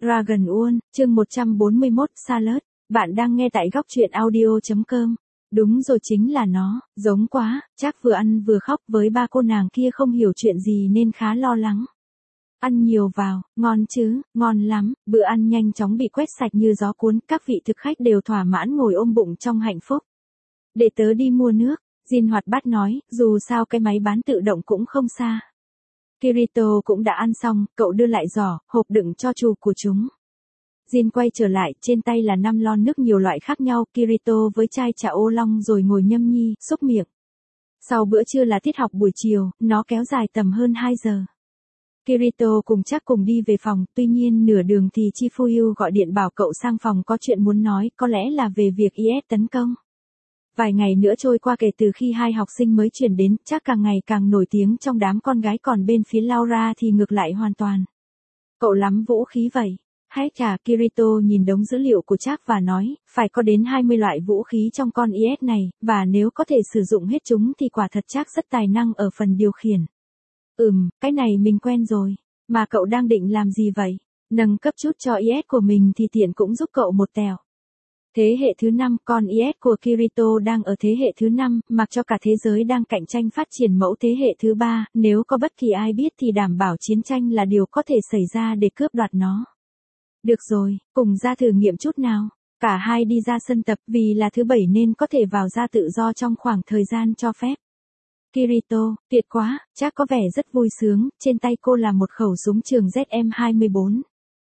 Dragon Uôn, chương 141, Salad. Bạn đang nghe tại góc truyện audio.com. Đúng rồi, chính là nó, giống quá, chắc vừa ăn vừa khóc với ba cô nàng kia không hiểu chuyện gì nên khá lo lắng. Ăn nhiều vào, ngon chứ, ngon lắm, bữa ăn nhanh chóng bị quét sạch như gió cuốn, các vị thực khách đều thỏa mãn ngồi ôm bụng trong hạnh phúc. Để tớ đi mua nước, Jin hoạt bát nói, dù sao cái máy bán tự động cũng không xa. Kirito cũng đã ăn xong, cậu đưa lại giỏ, hộp đựng cho chủ của chúng. Jin quay trở lại, trên tay là 5 lon nước nhiều loại khác nhau, Kirito với chai trà ô long rồi ngồi nhâm nhi, xúc miệng. Sau bữa trưa là tiết học buổi chiều, nó kéo dài tầm hơn 2 giờ. Kirito cùng đi về phòng, tuy nhiên nửa đường thì Chifuyu gọi điện bảo cậu sang phòng có chuyện muốn nói, có lẽ là về việc IS tấn công. Vài ngày nữa trôi qua kể từ khi hai học sinh mới chuyển đến, chắc càng ngày càng nổi tiếng trong đám con gái, còn bên phía Laura thì ngược lại hoàn toàn. Cậu lắm vũ khí vậy. Hay chà, Kirito nhìn đống dữ liệu của Jack và nói, phải có đến 20 loại vũ khí trong con IS này, và nếu có thể sử dụng hết chúng thì quả thật Jack rất tài năng ở phần điều khiển. Cái này mình quen rồi. Mà cậu đang định làm gì vậy? Nâng cấp chút cho IS của mình thì tiện cũng giúp cậu một tèo. Thế hệ thứ 5, con IS của Kirito đang ở thế hệ thứ 5, mặc cho cả thế giới đang cạnh tranh phát triển mẫu thế hệ thứ 3, nếu có bất kỳ ai biết thì đảm bảo chiến tranh là điều có thể xảy ra để cướp đoạt nó. Được rồi, cùng ra thử nghiệm chút nào. Cả hai đi ra sân tập, vì là thứ 7 nên có thể vào ra tự do trong khoảng thời gian cho phép. Kirito, tuyệt quá, chắc có vẻ rất vui sướng, trên tay cô là một khẩu súng trường ZM24.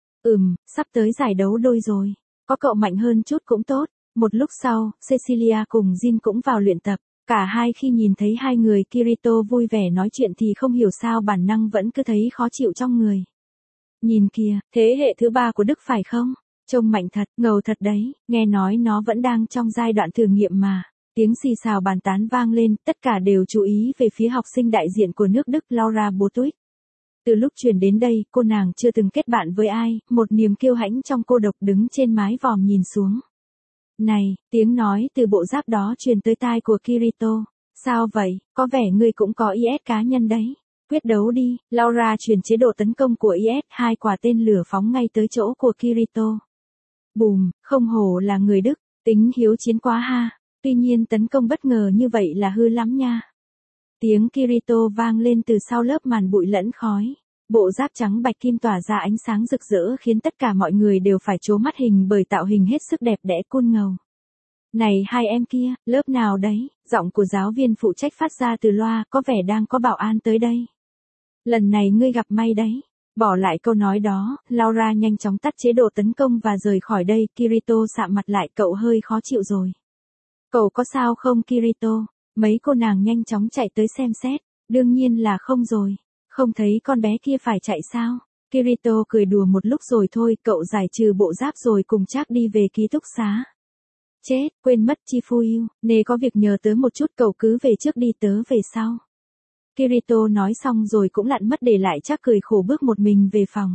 Sắp tới giải đấu đôi rồi. Có cậu mạnh hơn chút cũng tốt. Một lúc sau, Cecilia cùng Jin cũng vào luyện tập. Cả hai khi nhìn thấy hai người Kirito vui vẻ nói chuyện thì không hiểu sao bản năng vẫn cứ thấy khó chịu trong người. Nhìn kìa, thế hệ thứ 3 của Đức phải không? Trông mạnh thật, ngầu thật đấy, nghe nói nó vẫn đang trong giai đoạn thử nghiệm mà. Tiếng xì xào bàn tán vang lên, tất cả đều chú ý về phía học sinh đại diện của nước Đức Laura Botuig. Từ lúc chuyển đến đây, cô nàng chưa từng kết bạn với ai, một niềm kiêu hãnh trong cô độc đứng trên mái vòm nhìn xuống. Này, tiếng nói từ bộ giáp đó truyền tới tai của Kirito. Sao vậy, có vẻ ngươi cũng có IS cá nhân đấy. Quyết đấu đi, Laura chuyển chế độ tấn công của IS, 2 quả tên lửa phóng ngay tới chỗ của Kirito. Bùm, không hổ là người Đức, tính hiếu chiến quá ha. Tuy nhiên tấn công bất ngờ như vậy là hư lắm nha. Tiếng Kirito vang lên từ sau lớp màn bụi lẫn khói. Bộ giáp trắng bạch kim tỏa ra ánh sáng rực rỡ khiến tất cả mọi người đều phải trố mắt hình bởi tạo hình hết sức đẹp đẽ cool ngầu. Này hai em kia, lớp nào đấy? Giọng của giáo viên phụ trách phát ra từ loa, có vẻ đang có bảo an tới đây. Lần này ngươi gặp may đấy. Bỏ lại câu nói đó, Laura nhanh chóng tắt chế độ tấn công và rời khỏi đây. Kirito sạm mặt lại, cậu hơi khó chịu rồi. Cậu có sao không Kirito? Mấy cô nàng nhanh chóng chạy tới xem xét. Đương nhiên là không rồi. Không thấy con bé kia phải chạy sao? Kirito cười đùa một lúc rồi thôi, cậu giải trừ bộ giáp rồi cùng Jack đi về ký túc xá. Chết, quên mất Chifuyu, nếu có việc nhờ tớ một chút cậu cứ về trước đi, tớ về sau. Kirito nói xong rồi cũng lặn mất để lại Jack cười khổ bước một mình về phòng.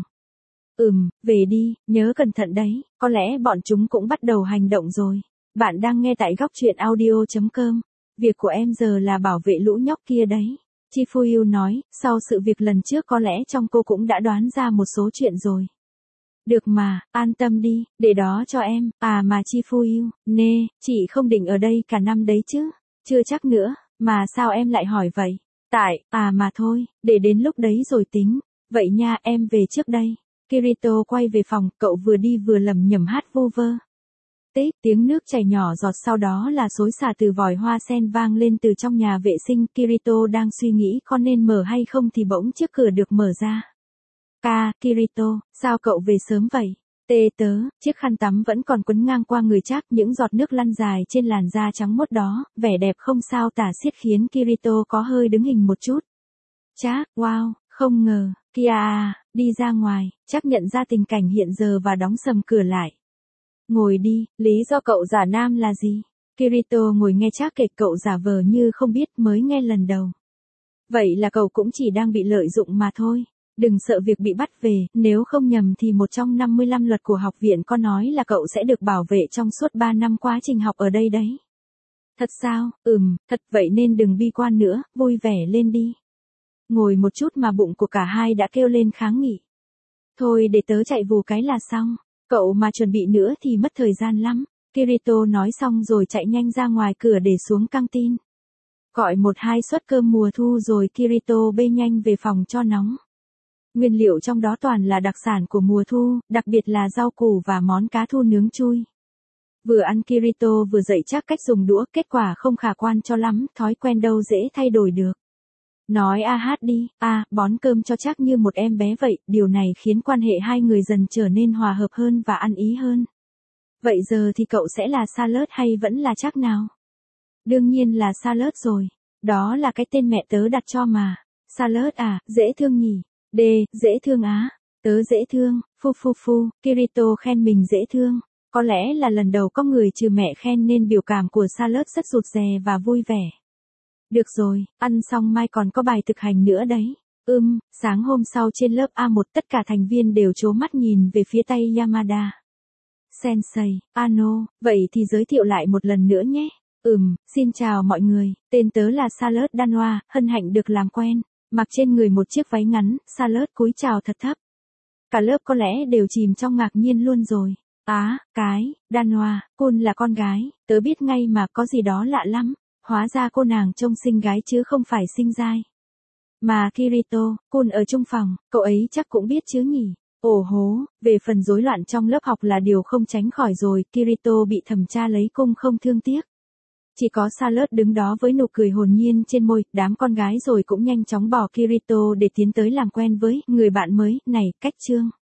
Về đi, nhớ cẩn thận đấy, có lẽ bọn chúng cũng bắt đầu hành động rồi. Bạn đang nghe tại góc truyện audio.com. Việc của em giờ là bảo vệ lũ nhóc kia đấy. Chifuyu nói, sau sự việc lần trước có lẽ trong cô cũng đã đoán ra một số chuyện rồi. Được mà, an tâm đi, để đó cho em. À mà Chifuyu, chị không định ở đây cả năm đấy chứ? Chưa chắc nữa, mà sao em lại hỏi vậy? Mà thôi, để đến lúc đấy rồi tính. Vậy nha, em về trước đây. Kirito quay về phòng, cậu vừa đi vừa lẩm nhẩm hát vu vơ. Tích, tiếng nước chảy nhỏ giọt, sau đó là xối xả từ vòi hoa sen vang lên từ trong nhà vệ sinh. Kirito đang suy nghĩ có nên mở hay không thì bỗng chiếc cửa được mở ra. Kirito, sao cậu về sớm vậy? Tớ, chiếc khăn tắm vẫn còn quấn ngang qua người Jack, những giọt nước lăn dài trên làn da trắng muốt đó, vẻ đẹp không sao tả xiết khiến Kirito có hơi đứng hình một chút. Jack, wow, không ngờ, đi ra ngoài, Jack nhận ra tình cảnh hiện giờ và đóng sầm cửa lại. Ngồi đi, lý do cậu giả nam là gì? Kirito ngồi nghe Jack kể, cậu giả vờ như không biết, mới nghe lần đầu. Vậy là cậu cũng chỉ đang bị lợi dụng mà thôi. Đừng sợ việc bị bắt về, nếu không nhầm thì một trong 55 luật của học viện có nói là cậu sẽ được bảo vệ trong suốt 3 năm quá trình học ở đây đấy. Thật sao? Thật, vậy nên đừng bi quan nữa, vui vẻ lên đi. Ngồi một chút mà bụng của cả hai đã kêu lên kháng nghị. Thôi để tớ chạy vù cái là xong. Cậu mà chuẩn bị nữa thì mất thời gian lắm. Kirito nói xong rồi chạy nhanh ra ngoài cửa để xuống căng tin. Gọi 1-2 suất cơm mùa thu rồi Kirito bê nhanh về phòng cho nóng. Nguyên liệu trong đó toàn là đặc sản của mùa thu, đặc biệt là rau củ và món cá thu nướng chui. Vừa ăn Kirito vừa dạy chắc cách dùng đũa, kết quả không khả quan cho lắm, thói quen đâu dễ thay đổi được. Nói a hát đi, bón cơm cho chắc như một em bé vậy, điều này khiến quan hệ hai người dần trở nên hòa hợp hơn và ăn ý hơn. Vậy giờ thì cậu sẽ là Salad hay vẫn là chắc nào? Đương nhiên là Salad rồi, đó là cái tên mẹ tớ đặt cho mà. Salad à, dễ thương nhỉ? Dễ thương á, tớ dễ thương, phu, Kirito khen mình dễ thương. Có lẽ là lần đầu có người trừ mẹ khen nên biểu cảm của Salad rất rụt rè và vui vẻ. Được rồi, ăn xong mai còn có bài thực hành nữa đấy. Sáng hôm sau trên lớp A1 tất cả thành viên đều trố mắt nhìn về phía tay Yamada. Sensei, Ano, vậy thì giới thiệu lại một lần nữa nhé. Xin chào mọi người, tên tớ là Salad Danwa, hân hạnh được làm quen. Mặc trên người một chiếc váy ngắn, Salad cúi chào thật thấp. Cả lớp có lẽ đều chìm trong ngạc nhiên luôn rồi. Danwa, Kun là con gái, tớ biết ngay mà, có gì đó lạ lắm. Hóa ra cô nàng trông xinh gái chứ không phải xinh dai. Mà Kirito, Kun ở chung phòng, cậu ấy chắc cũng biết chứ nhỉ. Ồ hố, về phần rối loạn trong lớp học là điều không tránh khỏi rồi, Kirito bị thẩm tra lấy cung không thương tiếc. Chỉ có Salad đứng đó với nụ cười hồn nhiên trên môi, đám con gái rồi cũng nhanh chóng bỏ Kirito để tiến tới làm quen với người bạn mới này, Cách Trương.